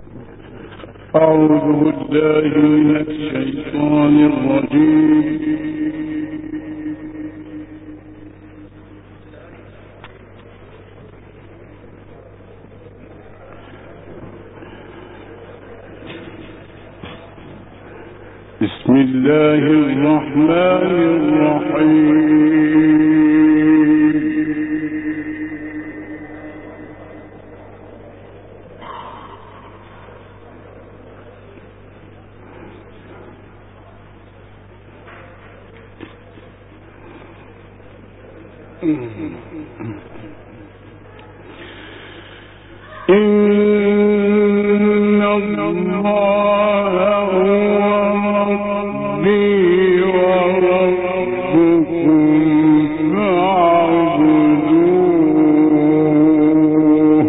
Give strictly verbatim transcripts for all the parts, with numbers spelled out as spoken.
أعوذ بالله من الشيطان الرجيم. بسم الله الرحمن الرحيم. إن الله هو ربي وربكم فاعبدوه.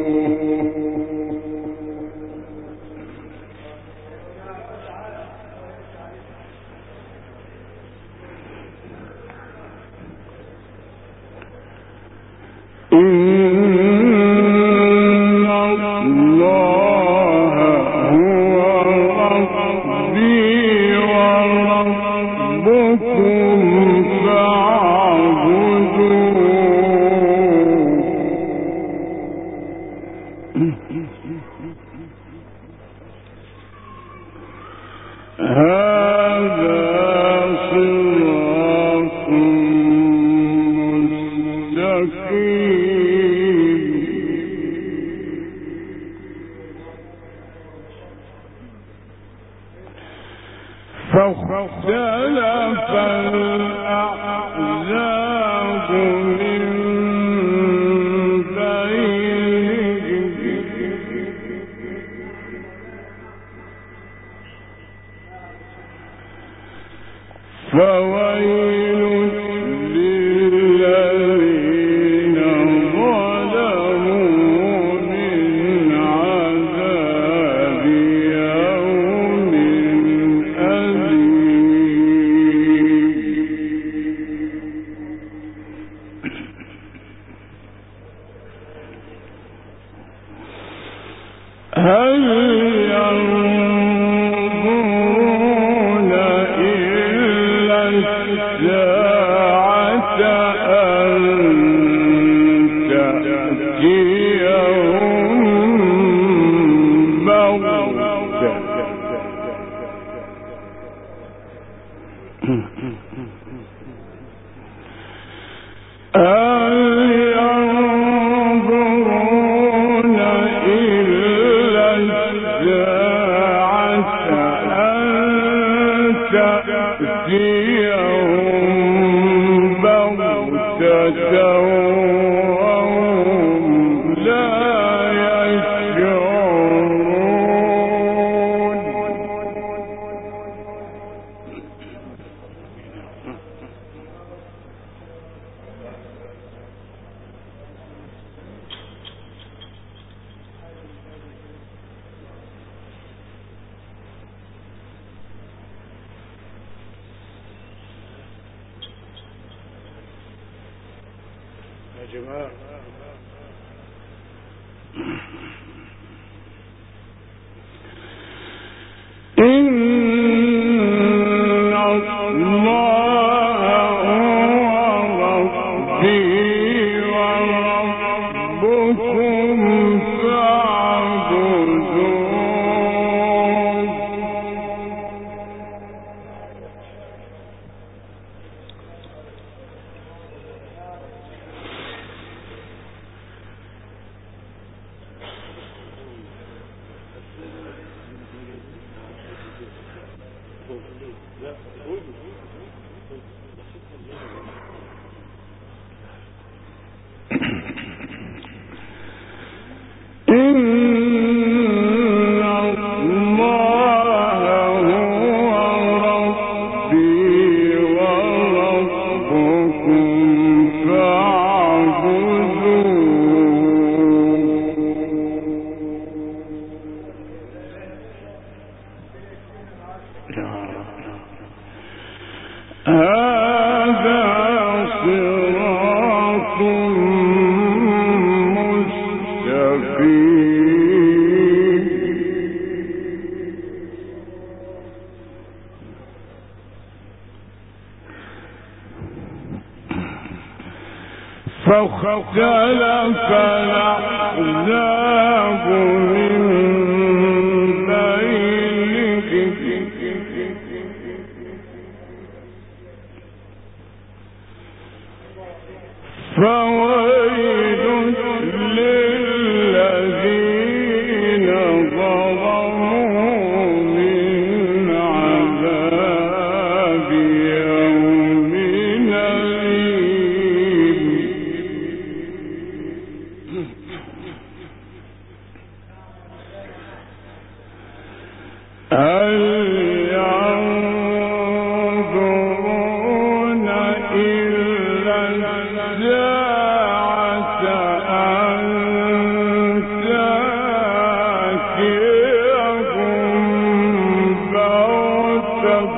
فاختلف الأحزاب من بينهم فويل للذين ظلموا من عذاب يوم هل ينظرون إلا الساعة أن تأتيهم بغتة وهم لا يشعرون. يا جماعة إن الله هو ربي وربكم فاعبدوه. هذا فاختلف الأحزاب من بينهم فويل للذين ظلموا من عذاب يوم أليم. هل ينظرون إلا الساعة أن تأتيهم بغتة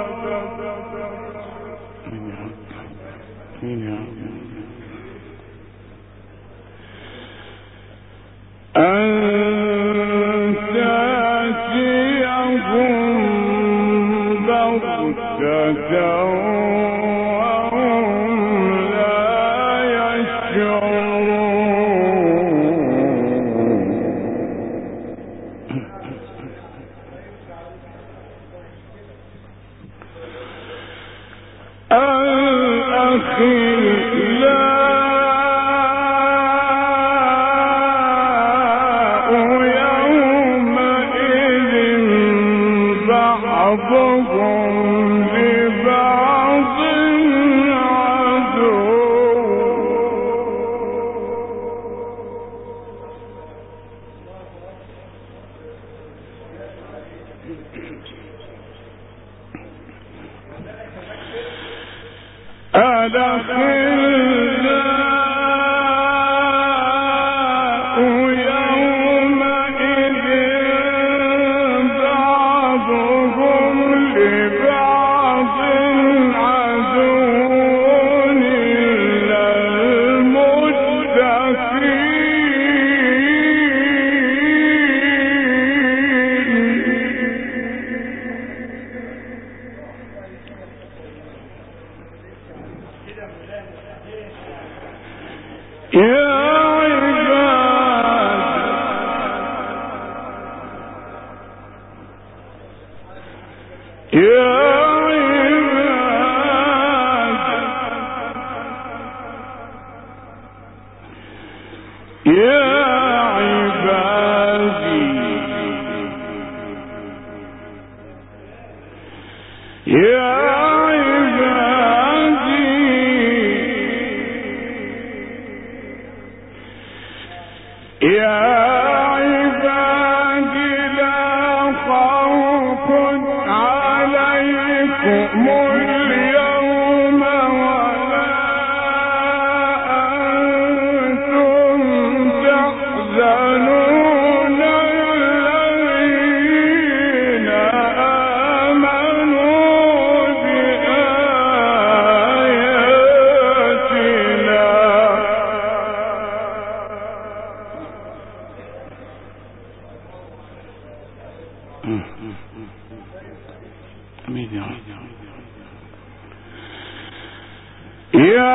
أن تأتيهم بغتة وهم لا يشعرون. الأخلاء يومئذ بعضهم لبعض عدو. الأخلاء يومئذ بعضهم لبعض عدو إلا المتقين. يا عباد يا عباد يا عبادي يا يا عبادي لا خوف عليكم اليوم ولا أنتم تحزنون. الذين آمنوا بآياتنا يا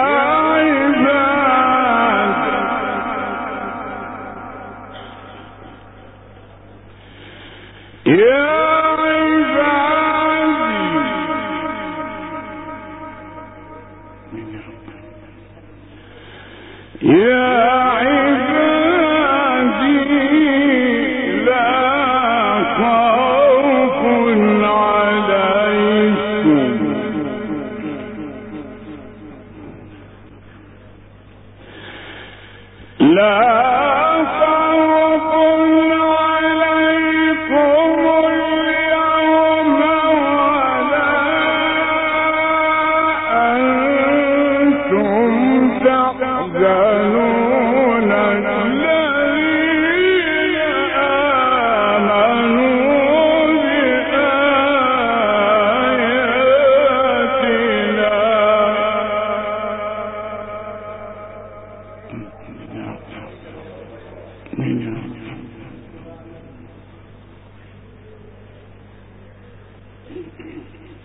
عباد يا عبادي يا عبادي لا خوف عليكم لا خوف عليكم اليوم ولا أنتم تحزنون. الذين آمنوا بآياتنا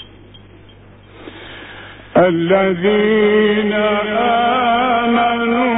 الذين آمنوا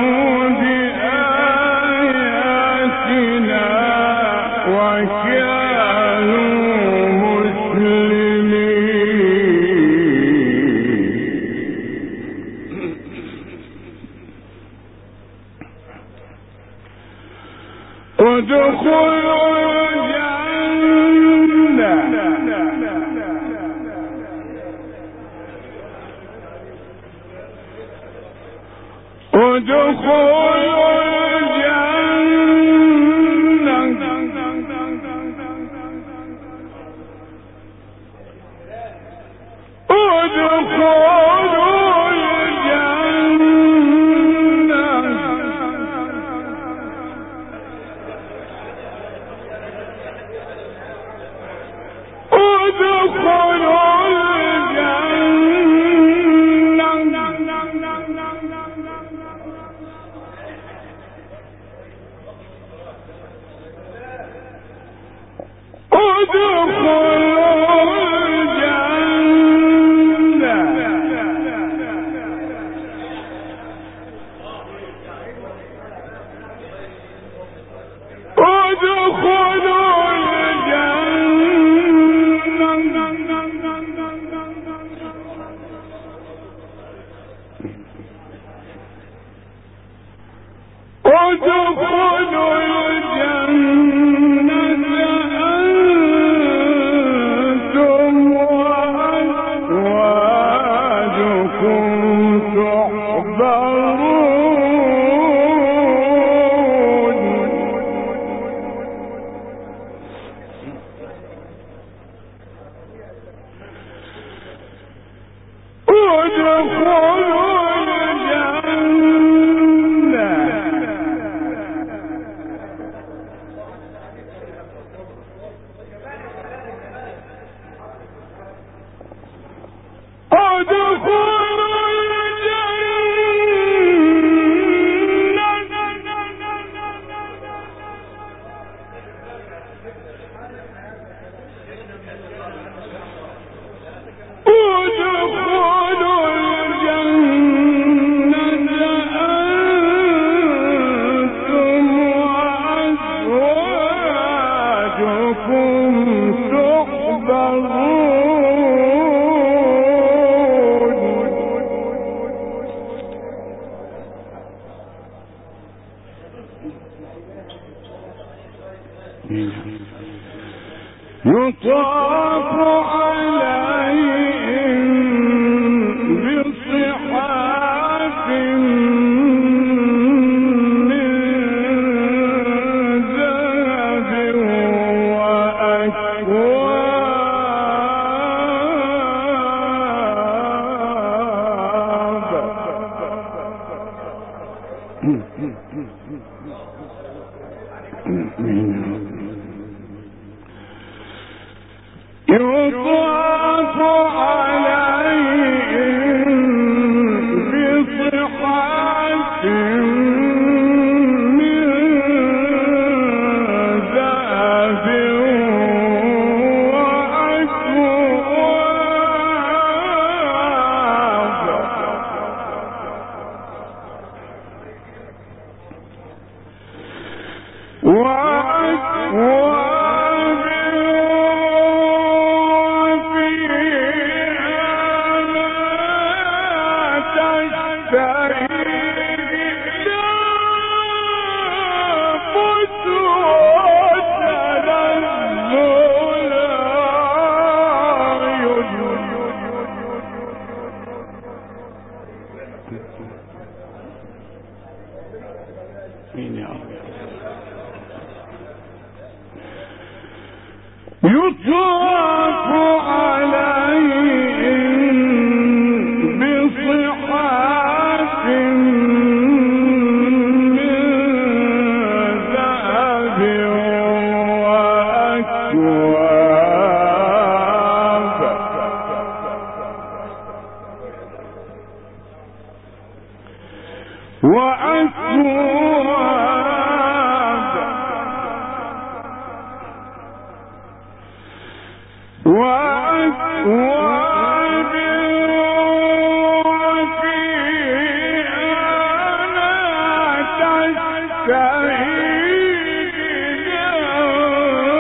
كَيْدٍ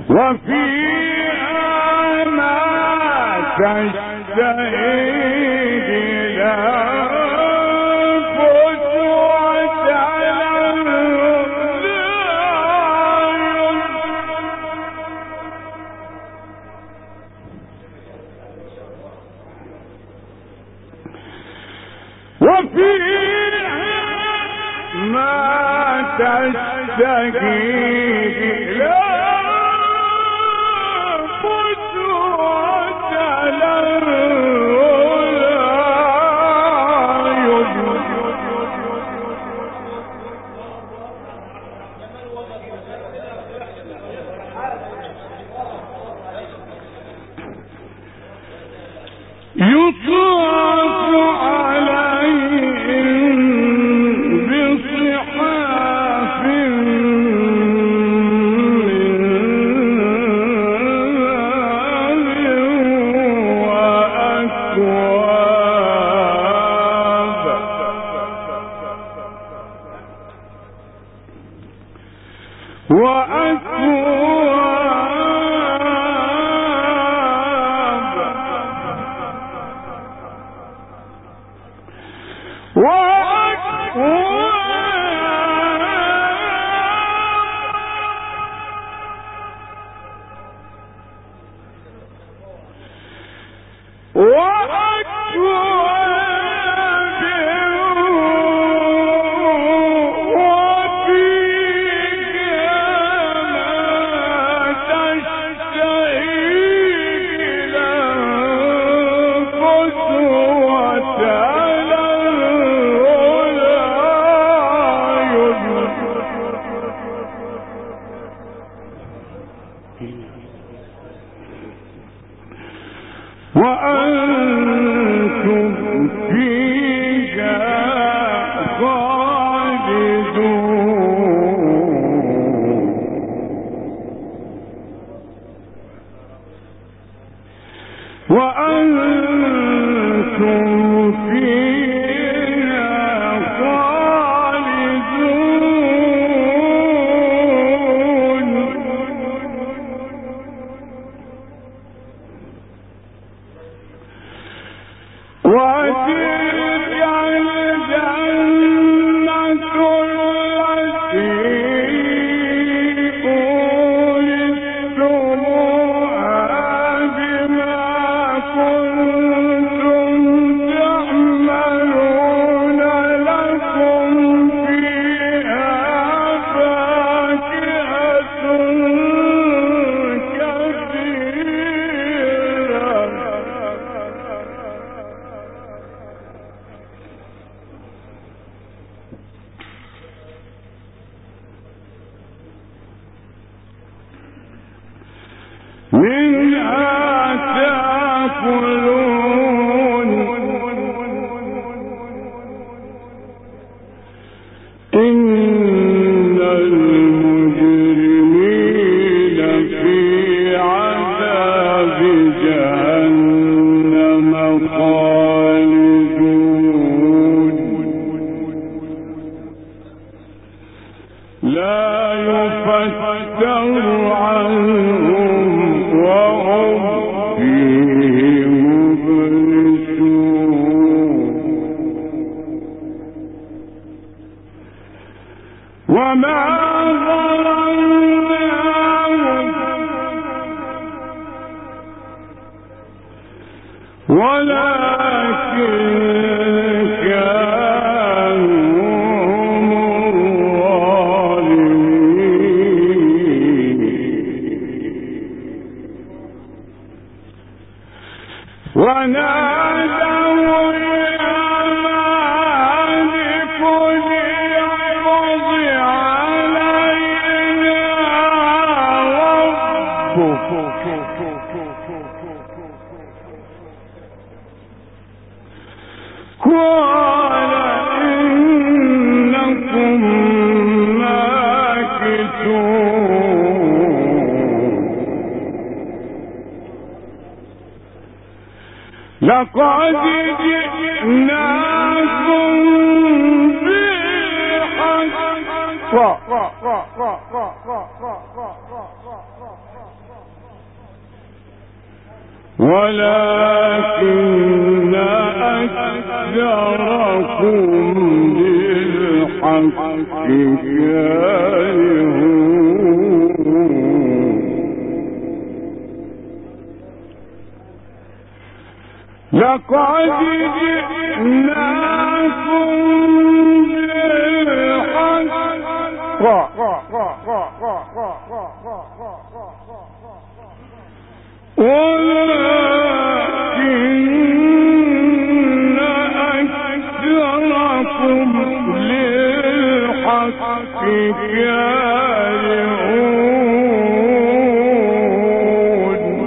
وفيها ما تشتهيه الأنفس وتلذ الأعين وفيها ما تشتهيه الأنفس وتلذ يطاف عليهم بصحاف من ذهب وأكواب وأنتم فيها خالدون وأنتم فيها خالدون وتلك الجنة التي أورثتموها بما كنتم تعملون لكم فيها فاكهة كثيرة منها تأكلون إن المجرمين في عذاب جهنم خالدون لا يفتر عنهم وهم فيه مبلسون وما ظلمناهم ولكن كانوا هم الظالمين ونادوا يا مالك ليقض علينا ربك قال إنكم ماكثون لقد جئناكم بالحق ولكن أكثركم للحق كارهون لقد جئناكم بالحق ولكن أكثركم للحق كارهون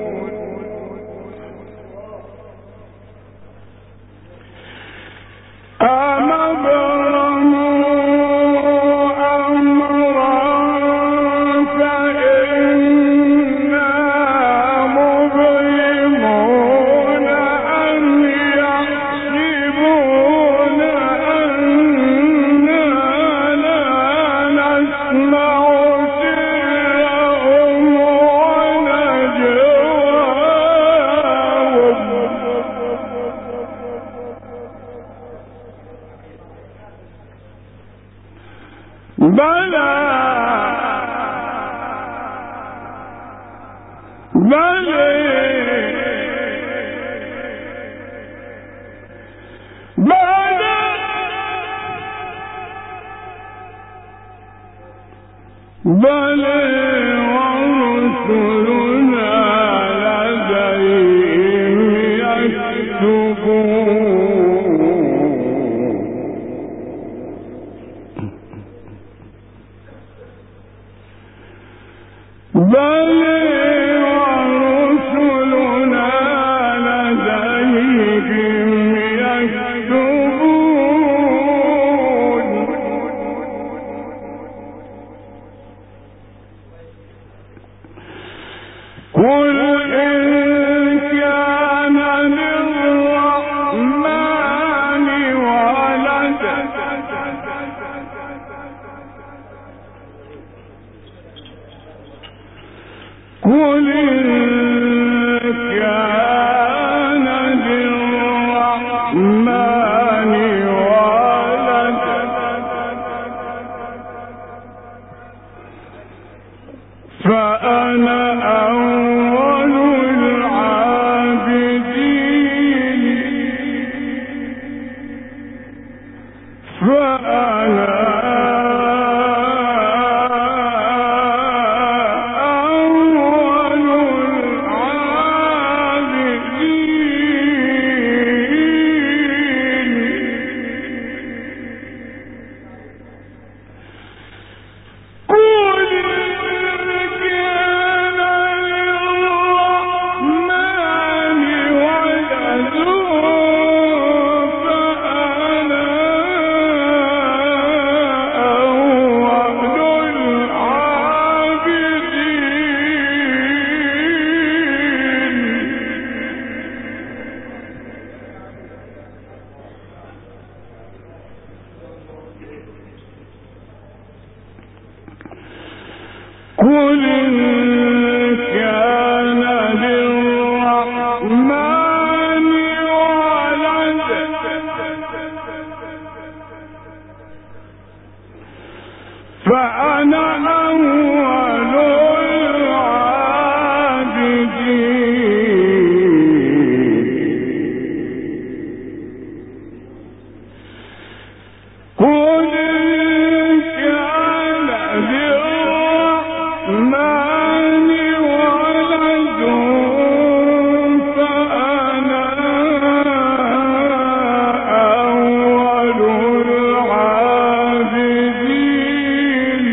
أم بلى بلى بلى بلى ورسلنا لديهم يكتبون بل ورسلنا لديهم يكتبون قل إن كان للرحمن ولد قل إن كان للرحمن ولد فأنا أول العابدين فأنا قل إن كان للرحمن ولد فأنا أول العابدين قل إن كان للرحمن ولد فأنا أول العابدين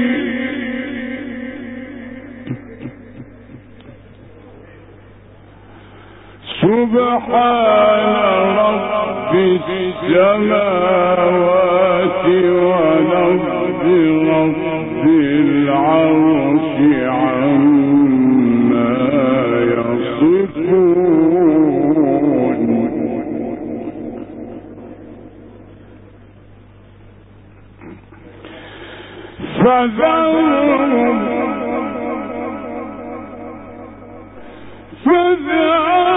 سبحان رب السماوات والأرض رب العرش عما يصفون فذرهم فذرهم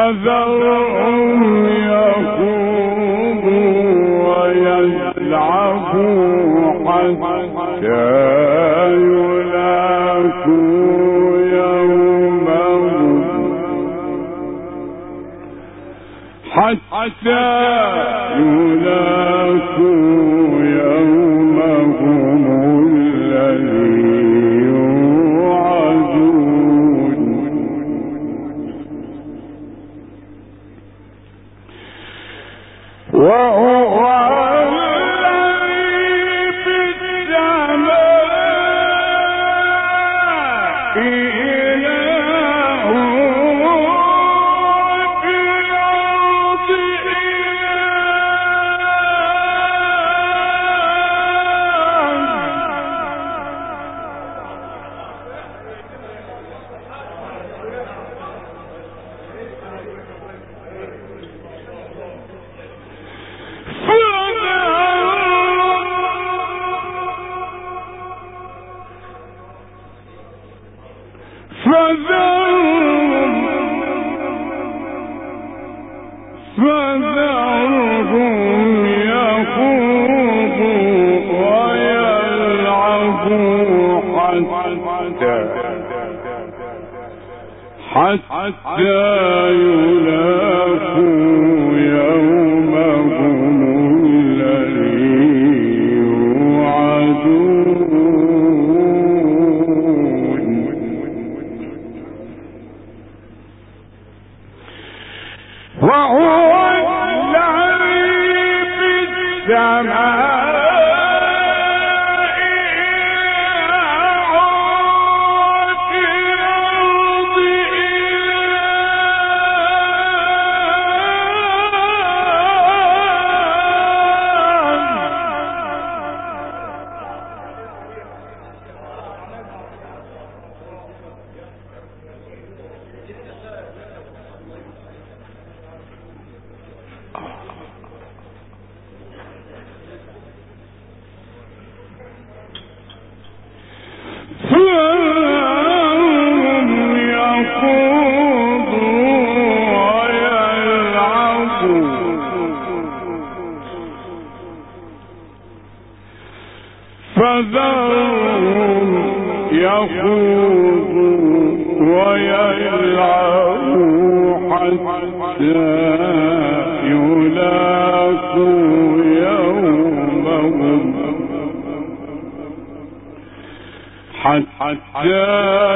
فذرهم يخوضوا ويلعبوا حتى يلاقوا يومهم حتى يلاقوا يومهم الذي يوعدون وهو الذي في السماء إله وفي الأرض فذرهم يخوضوا ويلعبوا حتى حتى يلاقوا يومهم الذي يوعدون وهو الذي في السماء فذرهم يخوضوا ويلعبوا حتى يلاقوا يومهم حتى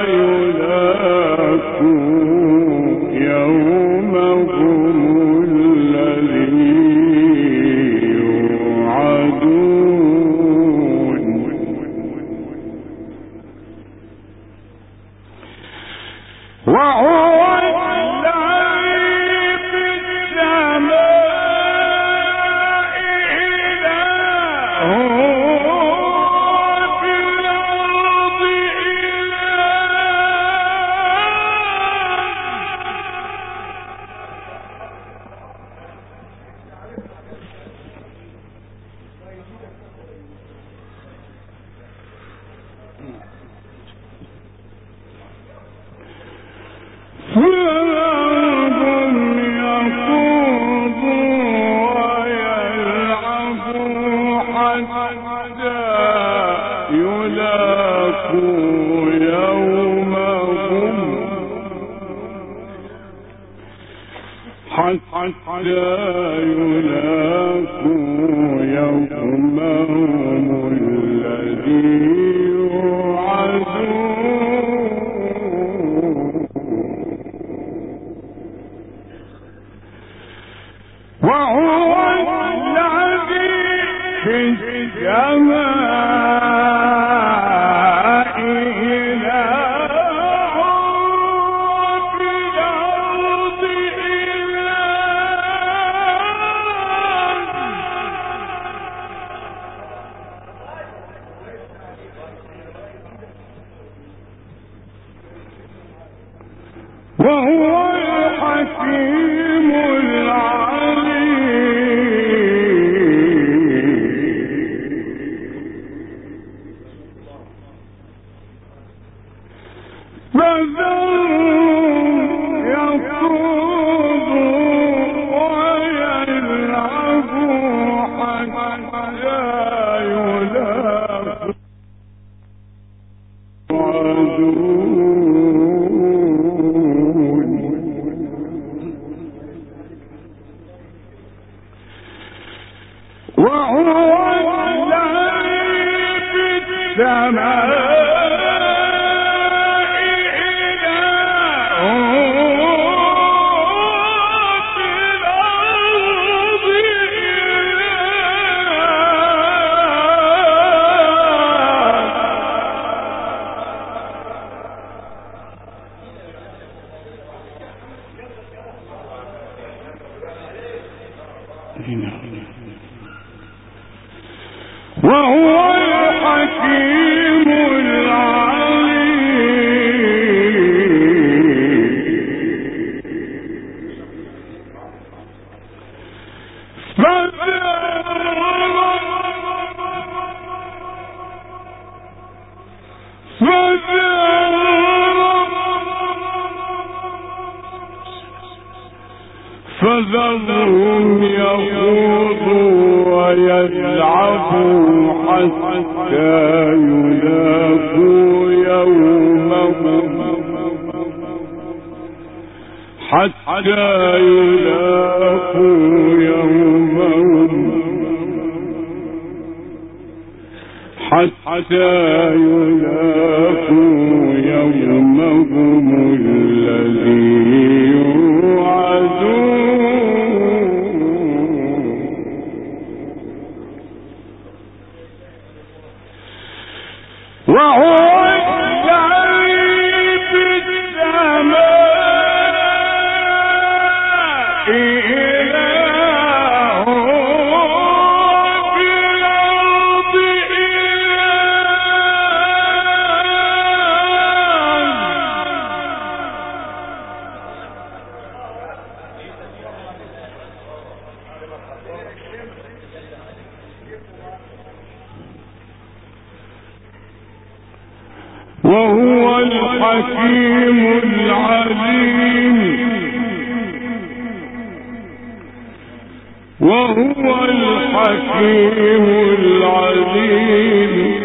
يلاقوا يومهم الذي يوعدون وهو الذي في السماء إله وفي الأرض فذرهم يخوضوا ويلعبوا حتى يلاقوا يومهم حتى يلاقوا يومهم الذي يوعدون وهو الذي في السماء إله وفي الأرض إله وهو الحكيم العليم وهو الحكيم فذرهم يخوضوا ويلعبوا حتى يلاقوا يومهم حتى يلاقوا يومهم حتى يلاقوا يومهم الذي يوعدون وهو الذي في السماء إله وفي الأرض وهو الحكيم العليم وهو الحكيم العليم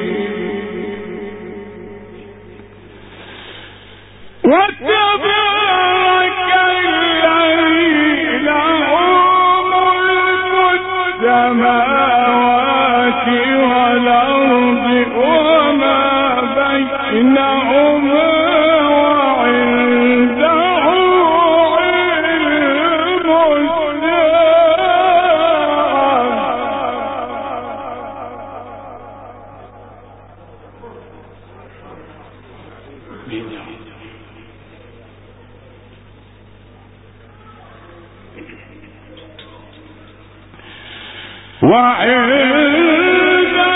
وتبارك الذي له ملك السماوات والأرض وما بينهما وعنده علم الساعة. وعنده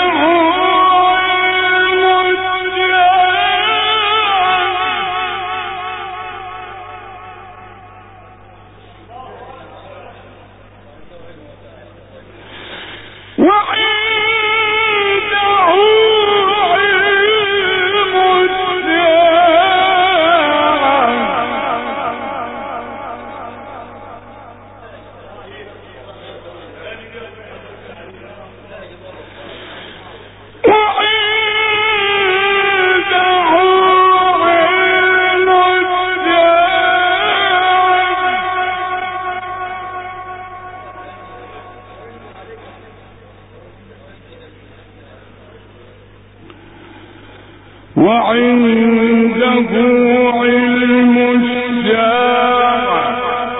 وعنده علم الساعة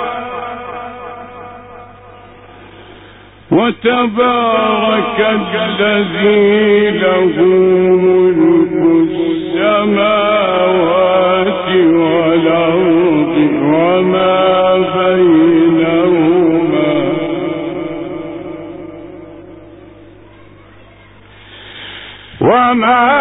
وتبارك الذي له ملك السماوات والأرض وما بينهما وما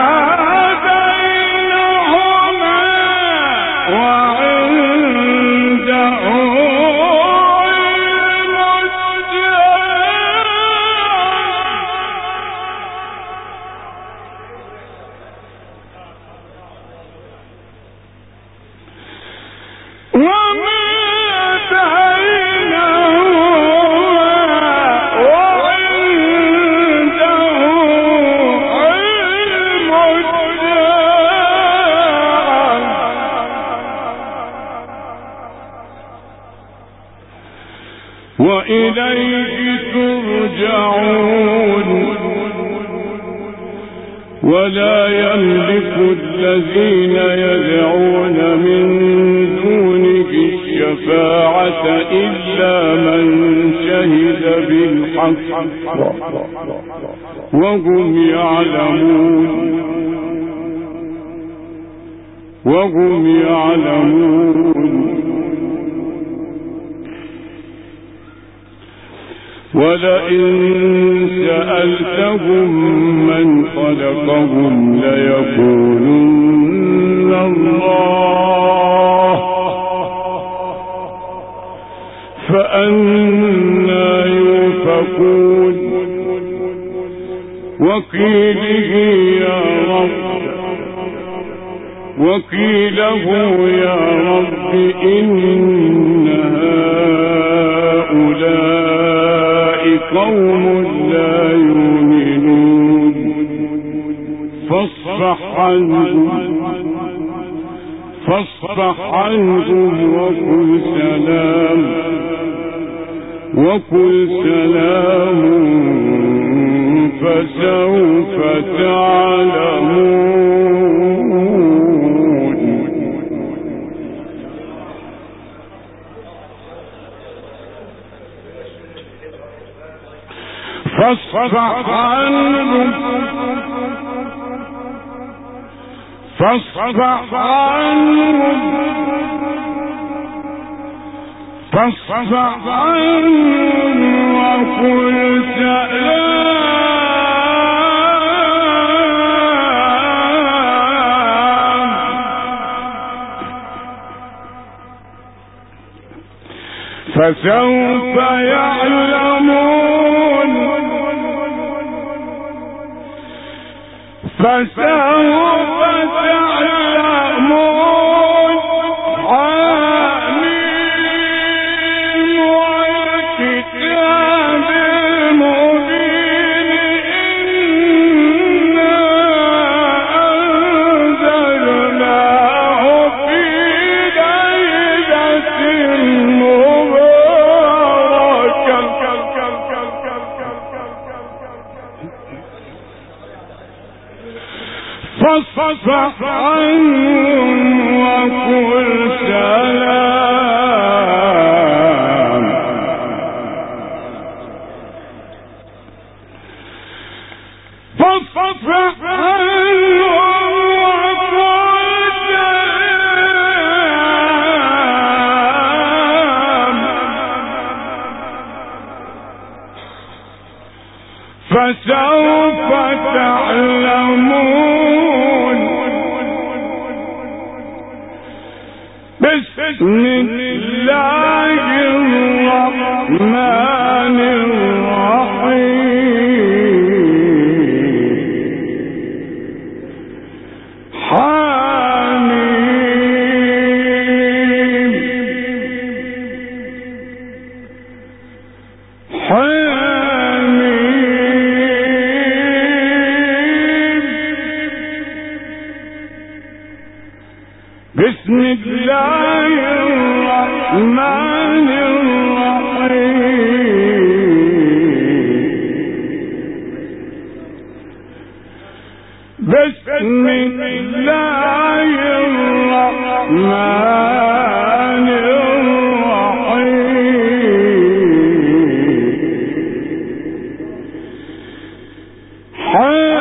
وعنده علم وإليه ترجعون ولا يملك الذين يدعون من دونه الشفاعة إلا من شهد بالحق وهم يعلمون وهم يعلمون ولئن سألتهم من خلقهم ليقولن الله فأنى يؤفكون وقيله يا رب وقيله يا رب إن هؤلاء قوم لا يؤمنون فاصفح عنهم فاصفح عنهم وقل سلام وقل سلام فسوف تعلمون فاصفح عنهم فاصفح عنهم فاصفح عنهم وقل سلام فسوف يعلمون فسوف تعلمون حميم والكتاب المبين إنا أنزلناه في ليلة مباركة فاصفح عنهم وقل سلام فاصفح عنهم وقل سلام فسوف تعلمون بسم الله الرحمن الرحيم حميم حميم بسم الله الرحمن الرحيم بسم الله الرحمن الرحيم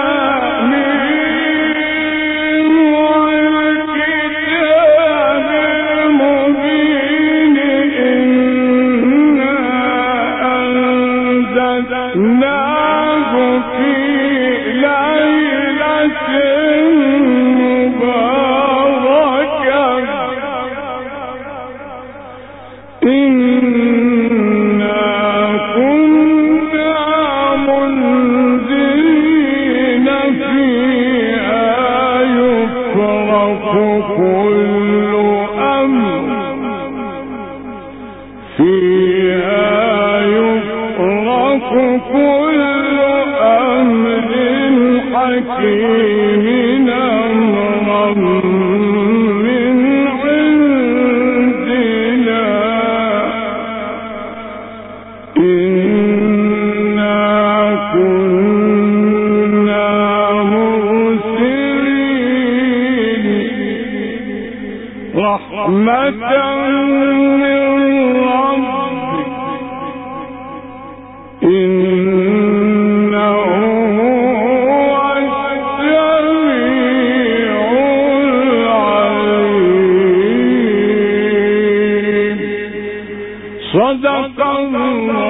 إن صدق الله